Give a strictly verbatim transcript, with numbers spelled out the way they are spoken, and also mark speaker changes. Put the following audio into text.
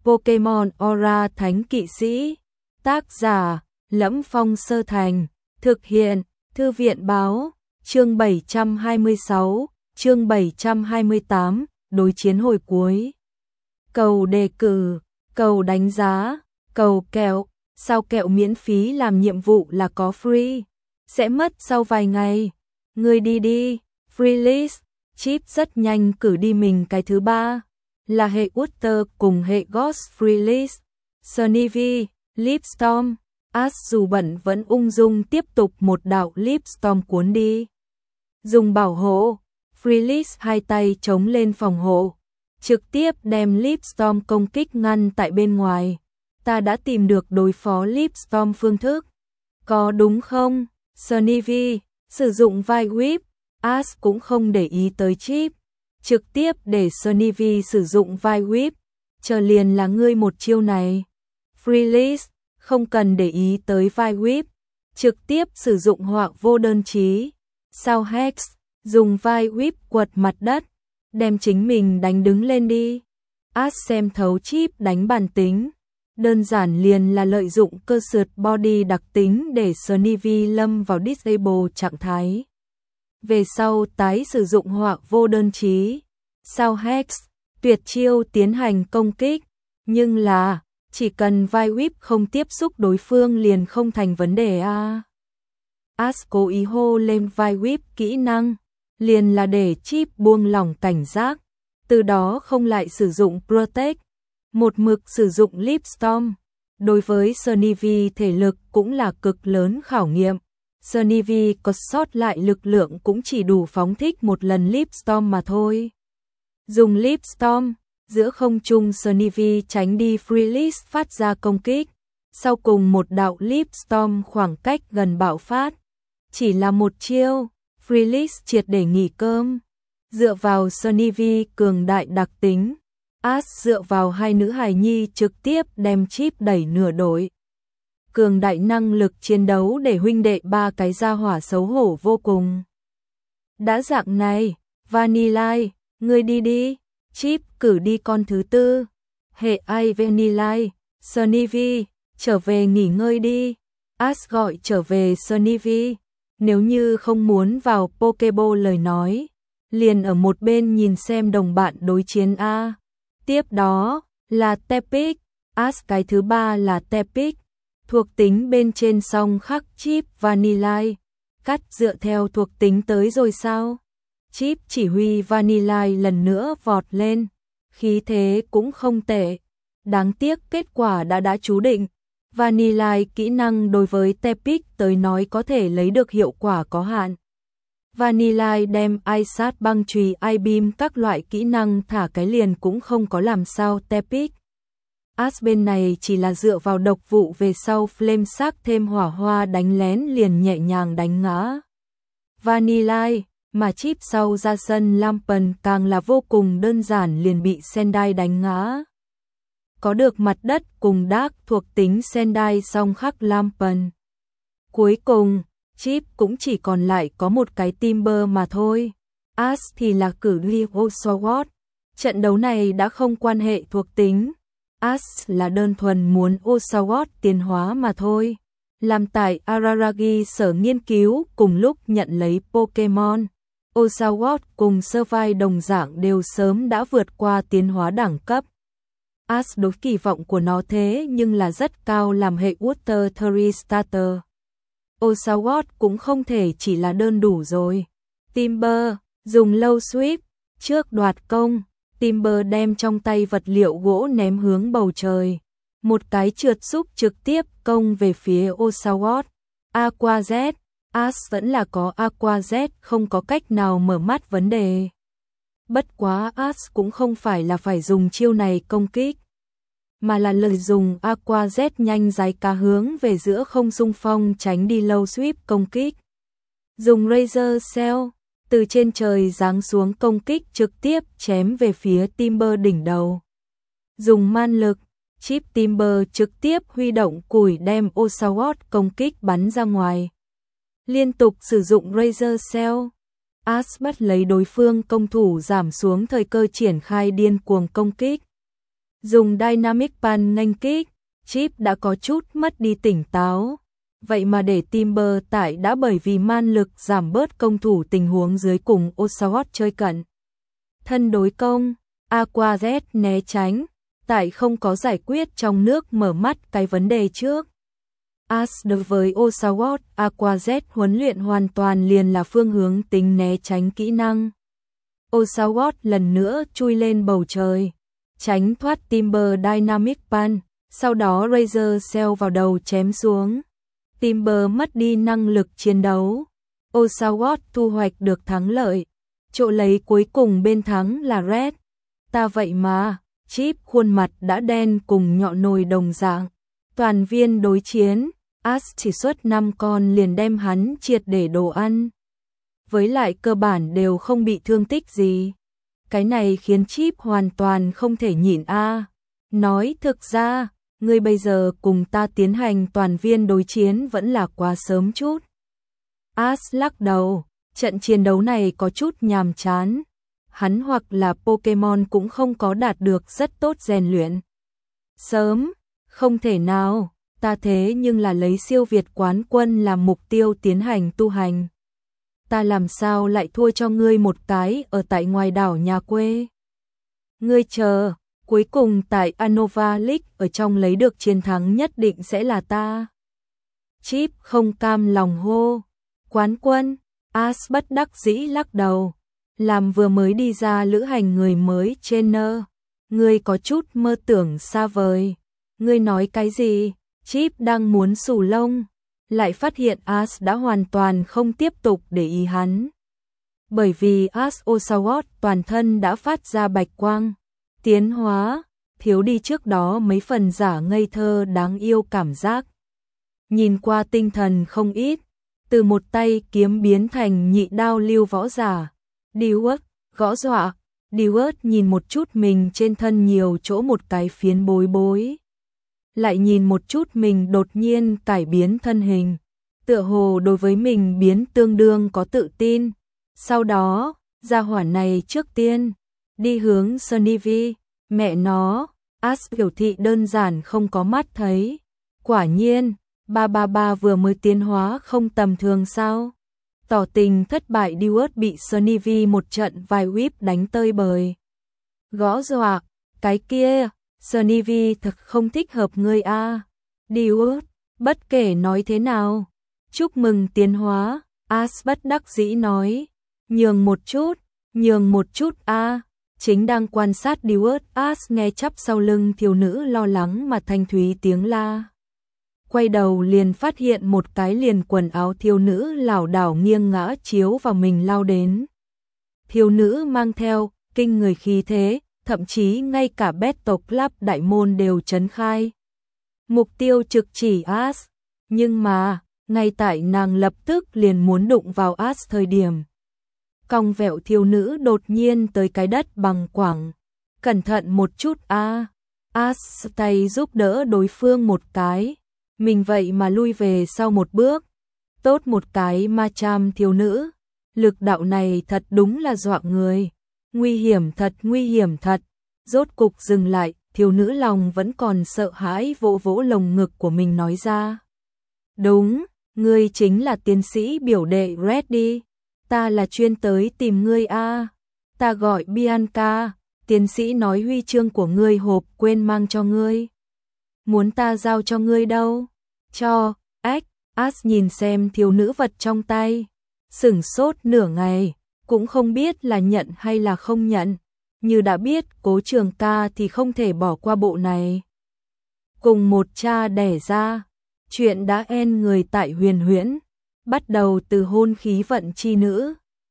Speaker 1: Pokemon Aura Thánh Kỵ Sĩ. Tác giả: Lẫm Phong Sơ Thành. Thực hiện: Thư viện báo. Chương bảy trăm hai mươi sáu, chương bảy trăm hai mươi tám, đối chiến hồi cuối. Cầu đề cử, cầu đánh giá, cầu kẹo. Sao kẹo miễn phí làm nhiệm vụ là có free? Sẽ mất sau vài ngày. Người đi đi, free list. Chip rất nhanh cử đi mình cái thứ ba. Là hệ Water cùng hệ Ghost free list. Snivy, Lipstorm. Ash dù bận vẫn ung dung tiếp tục một đạo Lipstorm cuốn đi. Dùng bảo hộ, Freelist hai tay chống lên phòng hộ, trực tiếp đem Lipstorm công kích ngăn tại bên ngoài. Ta đã tìm được đối phó Lipstorm phương thức. Có đúng không? Snivy, sử dụng vai whip, Ash cũng không để ý tới Chip. Trực tiếp để Snivy sử dụng vai whip, chờ liền là ngươi một chiêu này. Freelist, không cần để ý tới vai whip, trực tiếp sử dụng họa vô đơn chí. Sao Hex, dùng vai whip quật mặt đất, đem chính mình đánh đứng lên đi. Ash xem thấu Chip đánh bản tính, đơn giản liền là lợi dụng cơ sượt body đặc tính để Snivy lâm vào disable trạng thái. Về sau tái sử dụng họa vô đơn chí. Sao Hex, tuyệt chiêu tiến hành công kích, nhưng là chỉ cần vai whip không tiếp xúc đối phương liền không thành vấn đề a. À. Ash cố ý hô lên vai whip kỹ năng, liền là để Chip buông lỏng cảnh giác, từ đó không lại sử dụng Protect, một mực sử dụng Lipstorm. Đối với Snivy thể lực cũng là cực lớn khảo nghiệm. Snivy có sót lại lực lượng cũng chỉ đủ phóng thích một lần Lipstorm mà thôi. Dùng Lipstorm, giữa không trung Snivy tránh đi Freelist phát ra công kích. Sau cùng một đạo Lipstorm khoảng cách gần bạo phát. Chỉ là một chiêu, Freelist triệt để nghỉ cơm. Dựa vào Snivy cường đại đặc tính, Ash dựa vào hai nữ hài nhi trực tiếp đem Chip đẩy nửa đổi. Cường đại năng lực chiến đấu để huynh đệ ba cái gia hỏa xấu hổ vô cùng. Đã dạng này, Vanillite, ngươi đi đi. Chip cử đi con thứ tư. Hệ ai Vanillite, Snivy, trở về nghỉ ngơi đi. Ash gọi trở về Snivy. Nếu như không muốn vào Pokeball lời nói, liền ở một bên nhìn xem đồng bạn đối chiến A. Tiếp đó là Tepic. Ash cái thứ ba là Tepic. Thuộc tính bên trên song khắc Chip Vanillite. Cắt dựa theo thuộc tính tới rồi sao? Chip chỉ huy Vanillite lần nữa vọt lên. Khí thế cũng không tệ. Đáng tiếc kết quả đã đã chú định. Vanillite kỹ năng đối với Tepic tới nói có thể lấy được hiệu quả có hạn. Vanillite đem Ice sát băng chùy Ice beam các loại kỹ năng thả cái liền cũng không có làm sao Tepic. Ash bên này chỉ là dựa vào độc vụ về sau flame sắc thêm hỏa hoa đánh lén liền nhẹ nhàng đánh ngã Vanillite, mà Chip sau ra sân Lampen càng là vô cùng đơn giản liền bị Sendai đánh ngã. Có được mặt đất cùng Dark thuộc tính Sendai song khắc Lampen. Cuối cùng, Chip cũng chỉ còn lại có một cái Timber mà thôi. Ash thì là cử đi Oshawott. Trận đấu này đã không quan hệ thuộc tính. Ash là đơn thuần muốn Oshawott tiến hóa mà thôi. Làm tại Araragi sở nghiên cứu cùng lúc nhận lấy Pokemon. Oshawott cùng Service đồng dạng đều sớm đã vượt qua tiến hóa đẳng cấp. Ash đối kỳ vọng của nó thế nhưng là rất cao làm hệ Water Terry Starter. Oshawott cũng không thể chỉ là đơn đủ rồi. Timber, dùng lâu sweep, trước đoạt công. Timber đem trong tay vật liệu gỗ ném hướng bầu trời. Một cái trượt xúc trực tiếp công về phía Oshawott. Aqua Z, Ash vẫn là có Aqua Z không có cách nào mở mắt vấn đề. Bất quá Ash cũng không phải là phải dùng chiêu này công kích, mà là lợi dùng Aqua Z nhanh dài cá hướng về giữa không xung phong tránh đi lâu sweep công kích. Dùng Razor Cell, từ trên trời giáng xuống công kích trực tiếp chém về phía Timber đỉnh đầu. Dùng man lực, Chip Timber trực tiếp huy động củi đem Oshawott công kích bắn ra ngoài. Liên tục sử dụng Razor Cell, Ash bắt lấy đối phương công thủ giảm xuống thời cơ triển khai điên cuồng công kích. Dùng Dynamic Punch nghênh kích, Chip đã có chút mất đi tỉnh táo. Vậy mà để Timber tại đã bởi vì man lực giảm bớt công thủ tình huống dưới cùng Oshawott chơi cận. Thân đối công, Aqua Jet né tránh, tại không có giải quyết trong nước mở mắt cái vấn đề trước. As đối với Oshawott, Aqua Jet huấn luyện hoàn toàn liền là phương hướng tính né tránh kỹ năng. Oshawott lần nữa chui lên bầu trời, tránh thoát Timber Dynamic Punch, sau đó Razor Shell vào đầu chém xuống. Timber mất đi năng lực chiến đấu. Oshawott thu hoạch được thắng lợi. Chỗ lấy cuối cùng bên thắng là Red. Ta vậy mà, Chip khuôn mặt đã đen cùng nhọn nồi đồng dạng. Toàn viên đối chiến, As chỉ xuất năm con liền đem hắn triệt để đồ ăn. Với lại cơ bản đều không bị thương tích gì. Cái này khiến Chip hoàn toàn không thể nhịn a. Nói thực ra, ngươi bây giờ cùng ta tiến hành toàn viên đối chiến vẫn là quá sớm chút. As lắc đầu, trận chiến đấu này có chút nhàm chán. Hắn hoặc là Pokemon cũng không có đạt được rất tốt rèn luyện. Sớm, không thể nào, ta thế nhưng là lấy siêu việt quán quân làm mục tiêu tiến hành tu hành. Ta làm sao lại thua cho ngươi một cái ở tại ngoài đảo nhà quê. Ngươi chờ, cuối cùng tại Unova League ở trong lấy được chiến thắng nhất định sẽ là ta. Chip không cam lòng hô. Quán quân, As bất đắc dĩ lắc đầu. Làm vừa mới đi ra lữ hành người mới trainer. Ngươi có chút mơ tưởng xa vời. Ngươi nói cái gì? Chip đang muốn xù lông. Lại phát hiện As đã hoàn toàn không tiếp tục để ý hắn. Bởi vì As Oshawott toàn thân đã phát ra bạch quang. Tiến hóa, thiếu đi trước đó mấy phần giả ngây thơ đáng yêu cảm giác. Nhìn qua tinh thần không ít, từ một tay kiếm biến thành nhị đao lưu võ giả. Dewott, gõ dọa, Dewott nhìn một chút mình trên thân nhiều chỗ một cái phiến bối bối. Lại nhìn một chút mình đột nhiên cải biến thân hình. Tựa hồ đối với mình biến tương đương có tự tin. Sau đó, gia hỏa này trước tiên, đi hướng Sunnyvi, mẹ nó, As biểu thị đơn giản không có mắt thấy. Quả nhiên, ba ba ba vừa mới tiến hóa không tầm thường sao. Tỏ tình thất bại Dewott bị Sunnyvi một trận vài whip đánh tơi bời. Gõ dọa, cái kia, Sunnyvi thật không thích hợp ngươi a. À. Dewott, bất kể nói thế nào, chúc mừng tiến hóa, As bất đắc dĩ nói, nhường một chút, nhường một chút a. À. Chính đang quan sát Dewott, As nghe chắp sau lưng thiếu nữ lo lắng mà thanh thúy tiếng la. Quay đầu liền phát hiện một cái liền quần áo thiếu nữ lảo đảo nghiêng ngã chiếu vào mình lao đến. Thiếu nữ mang theo kinh người khí thế, thậm chí ngay cả Battle Club đại môn đều chấn khai. Mục tiêu trực chỉ As, nhưng mà, ngay tại nàng lập tức liền muốn đụng vào As thời điểm. Cong vẹo thiếu nữ đột nhiên tới cái đất bằng quảng. Cẩn thận một chút a. As tay giúp đỡ đối phương một cái. Mình vậy mà lui về sau một bước. Tốt một cái ma cham thiếu nữ. Lực đạo này thật đúng là dọa người. Nguy hiểm thật, nguy hiểm thật. Rốt cục dừng lại, thiếu nữ lòng vẫn còn sợ hãi vỗ vỗ lồng ngực của mình nói ra. Đúng, ngươi chính là tiến sĩ biểu đệ Red đi. Ta là chuyên tới tìm ngươi a. Ta gọi Bianca, tiến sĩ nói huy chương của ngươi hộp quên mang cho ngươi. Muốn ta giao cho ngươi đâu? Cho, ếch, As nhìn xem thiếu nữ vật trong tay. Sửng sốt nửa ngày, cũng không biết là nhận hay là không nhận. Như đã biết Cố Trường Ca thì không thể bỏ qua bộ này. Cùng một cha đẻ ra, chuyện đã en người tại huyền huyễn. Bắt đầu từ hôn khí vận chi nữ,